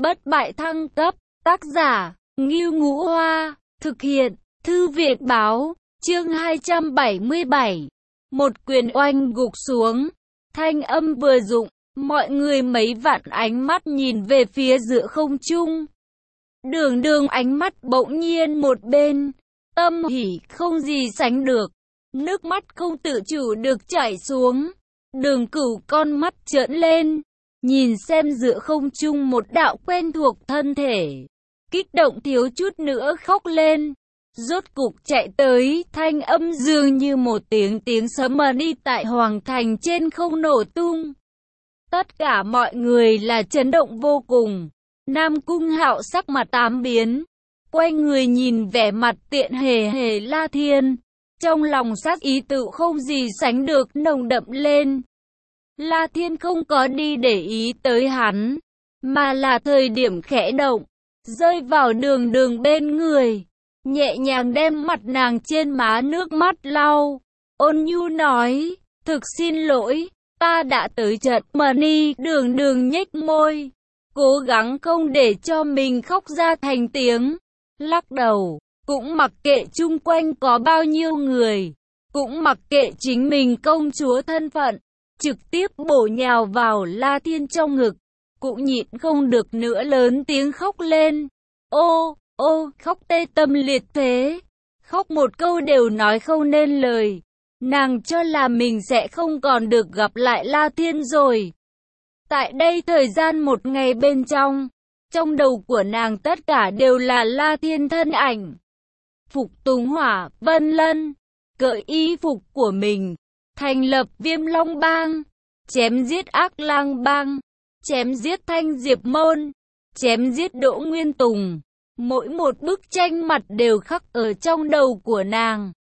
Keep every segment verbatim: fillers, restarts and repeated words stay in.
Bất bại thăng cấp, tác giả, Ngưu Ngũ Hoa, thực hiện, Thư viện báo, chương hai trăm bảy mươi bảy. Một quyền oanh gục xuống, thanh âm vừa dụng, mọi người mấy vạn ánh mắt nhìn về phía giữa không trung. Đường Đường ánh mắt bỗng nhiên một bên, tâm hỉ không gì sánh được, nước mắt không tự chủ được chảy xuống. Đường Cửu con mắt trợn lên, nhìn xem giữa không trung một đạo quen thuộc thân thể, kích động thiếu chút nữa khóc lên. Rốt cục chạy tới, thanh âm dường như một tiếng tiếng sấm mà đi tại Hoàng Thành trên không nổ tung. Tất cả mọi người là chấn động vô cùng. Nam Cung Hạo sắc mặt tám biến, quay người nhìn vẻ mặt tiện hề hề La Thiên, trong lòng sát ý tự không gì sánh được nồng đậm lên. La Thiên không có đi để ý tới hắn, mà là thời điểm khẽ động, rơi vào Đường Đường bên người, nhẹ nhàng đem mặt nàng trên má nước mắt lau, ôn nhu nói, thực xin lỗi, ta đã tới chật mà ni. Đường Đường nhếch môi, cố gắng không để cho mình khóc ra thành tiếng, lắc đầu, cũng mặc kệ chung quanh có bao nhiêu người, cũng mặc kệ chính mình công chúa thân phận, trực tiếp bổ nhào vào La Thiên trong ngực, cũng nhịn không được nữa lớn tiếng khóc lên. Ô, ô, khóc tê tâm liệt phế, khóc một câu đều nói không nên lời. Nàng cho là mình sẽ không còn được gặp lại La Thiên rồi. Tại đây thời gian một ngày bên trong, trong đầu của nàng tất cả đều là La Thiên thân ảnh. Phục tùng Hỏa Vân Lân, cởi y phục của mình, thành lập Viêm Long Bang, chém giết Ác Lang Bang, chém giết Thanh Diệp Môn, chém giết Đỗ Nguyên Tùng. Mỗi một bức tranh mặt đều khắc ở trong đầu của nàng.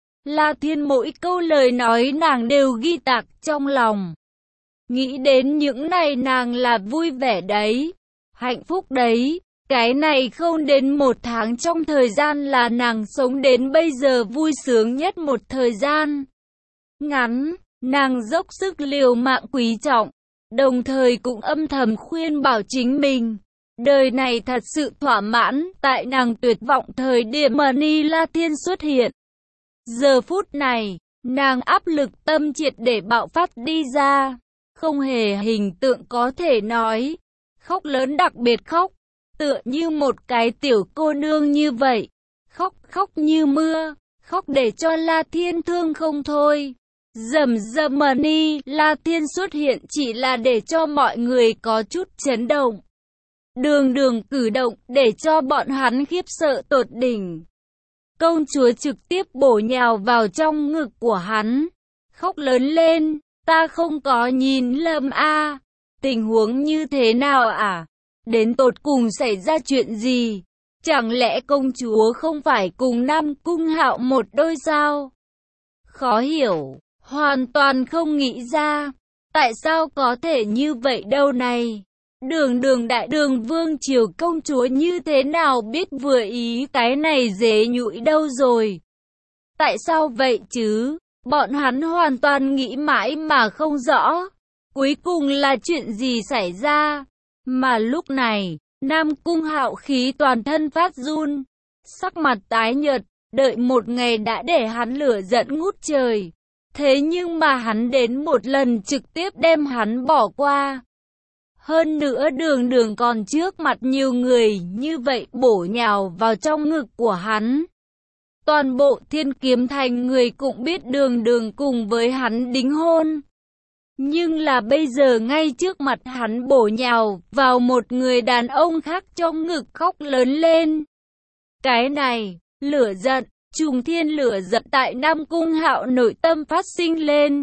La Thiên mỗi câu lời nói nàng đều ghi tạc trong lòng. Nghĩ đến những này nàng là vui vẻ đấy, hạnh phúc đấy. Cái này không đến một tháng trong thời gian là nàng sống đến bây giờ vui sướng nhất một thời gian ngắn. Nàng dốc sức liều mạng quý trọng, đồng thời cũng âm thầm khuyên bảo chính mình. Đời này thật sự thỏa mãn, tại nàng tuyệt vọng thời điểm mà Ni La Thiên xuất hiện. Giờ phút này, nàng áp lực tâm triệt để bạo phát đi ra, không hề hình tượng có thể nói. Khóc lớn đặc biệt khóc, tựa như một cái tiểu cô nương như vậy. Khóc khóc như mưa, khóc để cho La Thiên thương không thôi. Rầm rầm mà Ni La Thiên xuất hiện chỉ là để cho mọi người có chút chấn động. Đường Đường cử động để cho bọn hắn khiếp sợ tột đỉnh. Công chúa trực tiếp bổ nhào vào trong ngực của hắn, khóc lớn lên, ta không có nhìn lầm a, à. Tình huống như thế nào à? Đến tột cùng xảy ra chuyện gì? Chẳng lẽ công chúa không phải cùng Nam Cung Hạo một đôi sao? Khó hiểu, hoàn toàn không nghĩ ra, tại sao có thể như vậy đâu này? Đường Đường đại đường vương triều công chúa như thế nào biết vừa ý cái này dế nhũi đâu rồi? Tại sao vậy chứ? Bọn hắn hoàn toàn nghĩ mãi mà không rõ. Cuối cùng là chuyện gì xảy ra? Mà lúc này, Nam Cung Hạo khí toàn thân phát run, sắc mặt tái nhợt, đợi một ngày đã để hắn lửa giận ngút trời. Thế nhưng mà hắn đến một lần trực tiếp đem hắn bỏ qua. Hơn nữa Đường Đường còn trước mặt nhiều người như vậy bổ nhào vào trong ngực của hắn. Toàn bộ Thiên Kiếm Thành người cũng biết Đường Đường cùng với hắn đính hôn. Nhưng là bây giờ ngay trước mặt hắn bổ nhào vào một người đàn ông khác trong ngực khóc lớn lên. Cái này, lửa giận, trùng thiên lửa giận tại Nam Cung Hạo nội tâm phát sinh lên.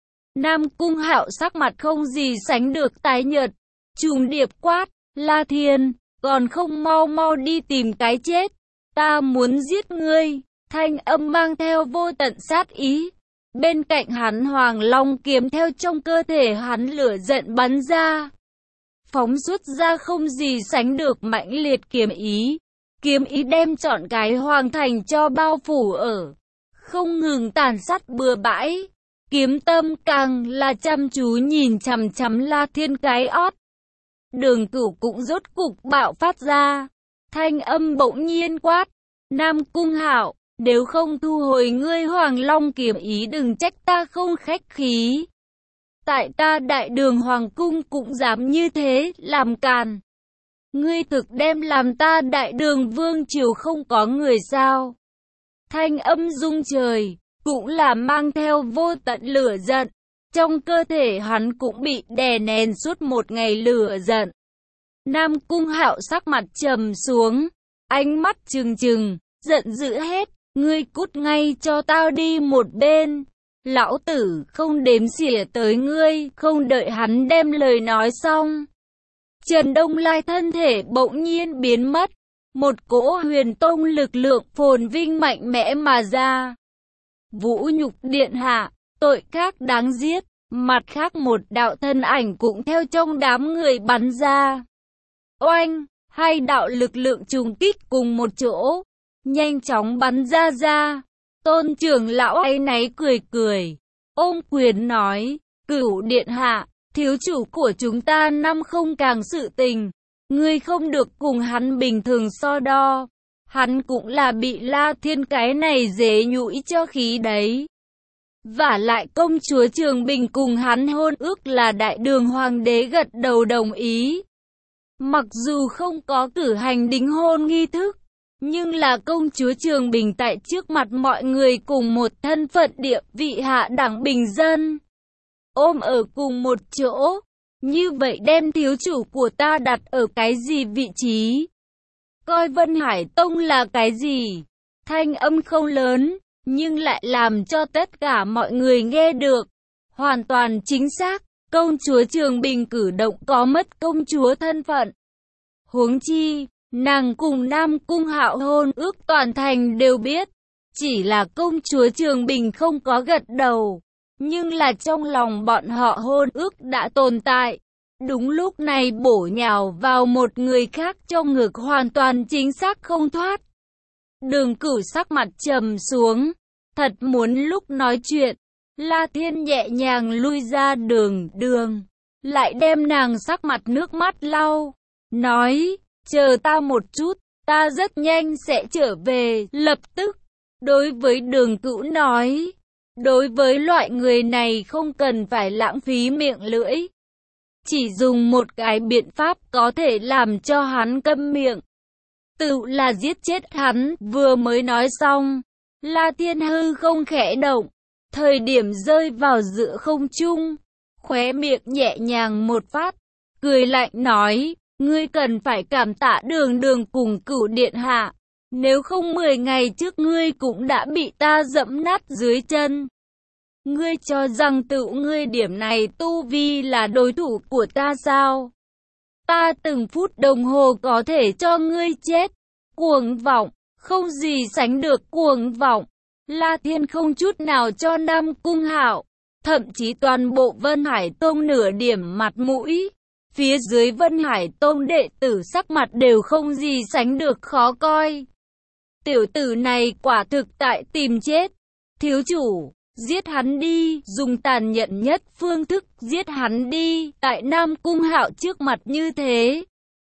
Nam Cung Hạo sắc mặt không gì sánh được tái nhợt, trùng điệp quát, La Thiên, còn không mau mau đi tìm cái chết, ta muốn giết ngươi. Thanh âm mang theo vô tận sát ý. Bên cạnh hắn Hoàng Long kiếm theo trong cơ thể hắn lửa giận bắn ra, phóng xuất ra không gì sánh được mãnh liệt kiếm ý. Kiếm ý đem trọn cái Hoàng Thành cho bao phủ ở, không ngừng tàn sát bừa bãi. Kiếm tâm càng là chăm chú nhìn chằm chằm La Thiên cái ót. Đường Cửu cũng rốt cục bạo phát ra. Thanh âm bỗng nhiên quát, Nam Cung Hạo, nếu không thu hồi ngươi Hoàng Long kiếm ý đừng trách ta không khách khí. Tại ta Đại Đường Hoàng Cung cũng dám như thế, làm càn. Ngươi thực đem làm ta Đại Đường Vương Triều không có người sao. Thanh âm rung trời, cũng là mang theo vô tận lửa giận. Trong cơ thể hắn cũng bị đè nén suốt một ngày lửa giận. Nam Cung Hạo sắc mặt trầm xuống, ánh mắt trừng trừng, giận dữ hết, ngươi cút ngay cho tao đi một bên. Lão tử không đếm xỉa tới ngươi, không đợi hắn đem lời nói xong. Trần Đông Lai thân thể bỗng nhiên biến mất, một cỗ huyền tông lực lượng phồn vinh mạnh mẽ mà ra. Vũ nhục điện hạ, tội các đáng giết, mặt khác một đạo thân ảnh cũng theo trong đám người bắn ra. Oanh, hai đạo lực lượng trùng kích cùng một chỗ, nhanh chóng bắn ra ra. Tôn trưởng lão áy náy cười cười, ôm quyền nói, Cửu điện hạ, thiếu chủ của chúng ta năm không càng sự tình, ngươi không được cùng hắn bình thường so đo. Hắn cũng là bị La Thiên cái này dế nhũi cho khí đấy. Vả lại công chúa Trường Bình cùng hắn hôn ước là Đại Đường Hoàng đế gật đầu đồng ý. Mặc dù không có cử hành đính hôn nghi thức, nhưng là công chúa Trường Bình tại trước mặt mọi người cùng một thân phận địa vị hạ đẳng bình dân. Ôm ở cùng một chỗ, như vậy đem thiếu chủ của ta đặt ở cái gì vị trí? Coi Vân Hải Tông là cái gì? Thanh âm không lớn, nhưng lại làm cho tất cả mọi người nghe được. Hoàn toàn chính xác, công chúa Trường Bình cử động có mất công chúa thân phận. Huống chi, nàng cùng Nam Cung Hạo hôn ước toàn thành đều biết. Chỉ là công chúa Trường Bình không có gật đầu, nhưng là trong lòng bọn họ hôn ước đã tồn tại. Đúng lúc này bổ nhào vào một người khác trong ngực hoàn toàn chính xác không thoát. Đường Cửu sắc mặt trầm xuống, thật muốn lúc nói chuyện. La Thiên nhẹ nhàng lui ra đường đường, lại đem nàng sắc mặt nước mắt lau, nói, chờ ta một chút, ta rất nhanh sẽ trở về, lập tức. Đối với Đường Cửu nói, đối với loại người này không cần phải lãng phí miệng lưỡi. Chỉ dùng một cái biện pháp có thể làm cho hắn câm miệng. Tự là giết chết hắn, vừa mới nói xong. La Thiên hư không khẽ động, thời điểm rơi vào giữa không trung, khóe miệng nhẹ nhàng một phát, cười lạnh nói, ngươi cần phải cảm tạ Đường Đường cùng Cửu điện hạ, nếu không mười ngày trước ngươi cũng đã bị ta dẫm nát dưới chân. Ngươi cho rằng tự ngươi điểm này tu vi là đối thủ của ta sao? Ta từng phút đồng hồ có thể cho ngươi chết. Cuồng vọng, không gì sánh được cuồng vọng. La Thiên không chút nào cho Nam Cung Hạo, thậm chí toàn bộ Vân Hải Tông nửa điểm mặt mũi. Phía dưới Vân Hải Tông đệ tử sắc mặt đều không gì sánh được khó coi. Tiểu tử này quả thực tại tìm chết. Thiếu chủ, giết hắn đi, dùng tàn nhẫn nhất phương thức giết hắn đi, tại Nam Cung Hạo trước mặt như thế.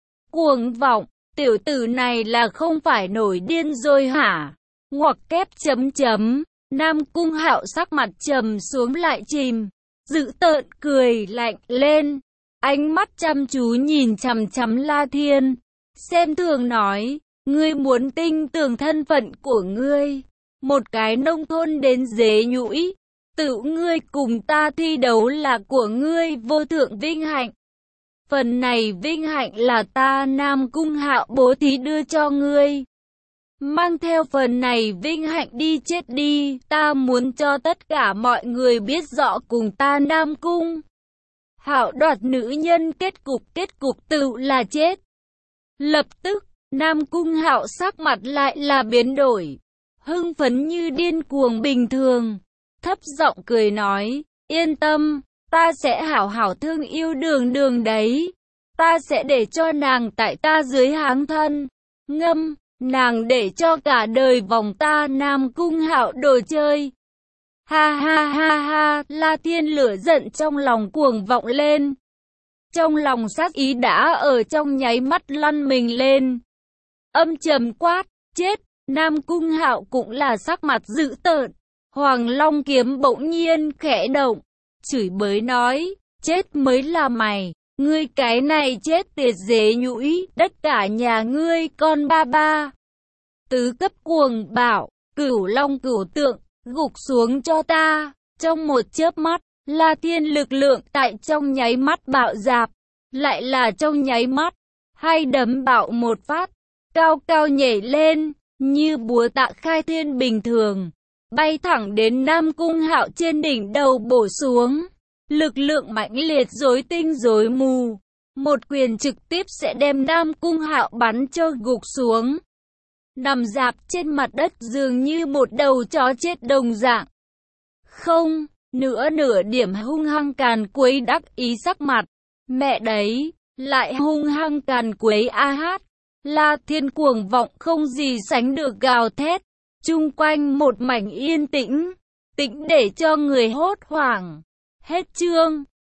Cuồng vọng, tiểu tử này là không phải nổi điên rồi hả? Ngoặc kép chấm chấm, Nam Cung Hạo sắc mặt trầm xuống lại chìm, dữ tợn cười lạnh lên, ánh mắt chăm chú nhìn chằm chằm La Thiên, xem thường nói, ngươi muốn tinh tường thân phận của ngươi. Một cái nông thôn đến dế nhũi, tự ngươi cùng ta thi đấu là của ngươi vô thượng vinh hạnh. Phần này vinh hạnh là ta Nam Cung Hạo bố thí đưa cho ngươi. Mang theo phần này vinh hạnh đi chết đi, ta muốn cho tất cả mọi người biết rõ cùng ta Nam Cung Hạo đoạt nữ nhân kết cục kết cục tự là chết. Lập tức, Nam Cung Hạo sắc mặt lại là biến đổi. Hưng phấn như điên cuồng bình thường, thấp giọng cười nói, yên tâm, ta sẽ hảo hảo thương yêu Đường Đường đấy, ta sẽ để cho nàng tại ta dưới háng thân, ngâm, nàng để cho cả đời vòng ta Nam Cung Hạo đồ chơi. Ha ha ha ha, La Thiên lửa giận trong lòng cuồng vọng lên. Trong lòng sát ý đã ở trong nháy mắt lăn mình lên. Âm trầm quát, chết. Nam Cung Hạo cũng là sắc mặt dữ tợn. Hoàng Long kiếm bỗng nhiên khẽ động, chửi bới nói, chết mới là mày, ngươi cái này chết tiệt dế nhũi, đất cả nhà ngươi con ba ba. Tứ cấp cuồng bảo, Cửu Long cửu tượng, gục xuống cho ta. Trong một chớp mắt, La Thiên lực lượng tại trong nháy mắt bạo dạp, lại là trong nháy mắt, hai đấm bạo một phát, cao cao nhảy lên, như búa tạ khai thiên bình thường, bay thẳng đến Nam Cung Hạo trên đỉnh đầu bổ xuống. Lực lượng mãnh liệt rối tinh rối mù, một quyền trực tiếp sẽ đem Nam Cung Hạo bắn cho gục xuống, nằm rạp trên mặt đất dường như một đầu chó chết đồng dạng. Không, nữa nửa điểm hung hăng càn quấy đắc ý sắc mặt, mẹ đấy, lại hung hăng càn quấy a hát. La Thiên cuồng vọng không gì sánh được gào thét, chung quanh một mảnh yên tĩnh, tĩnh để cho người hốt hoảng. Hết chương.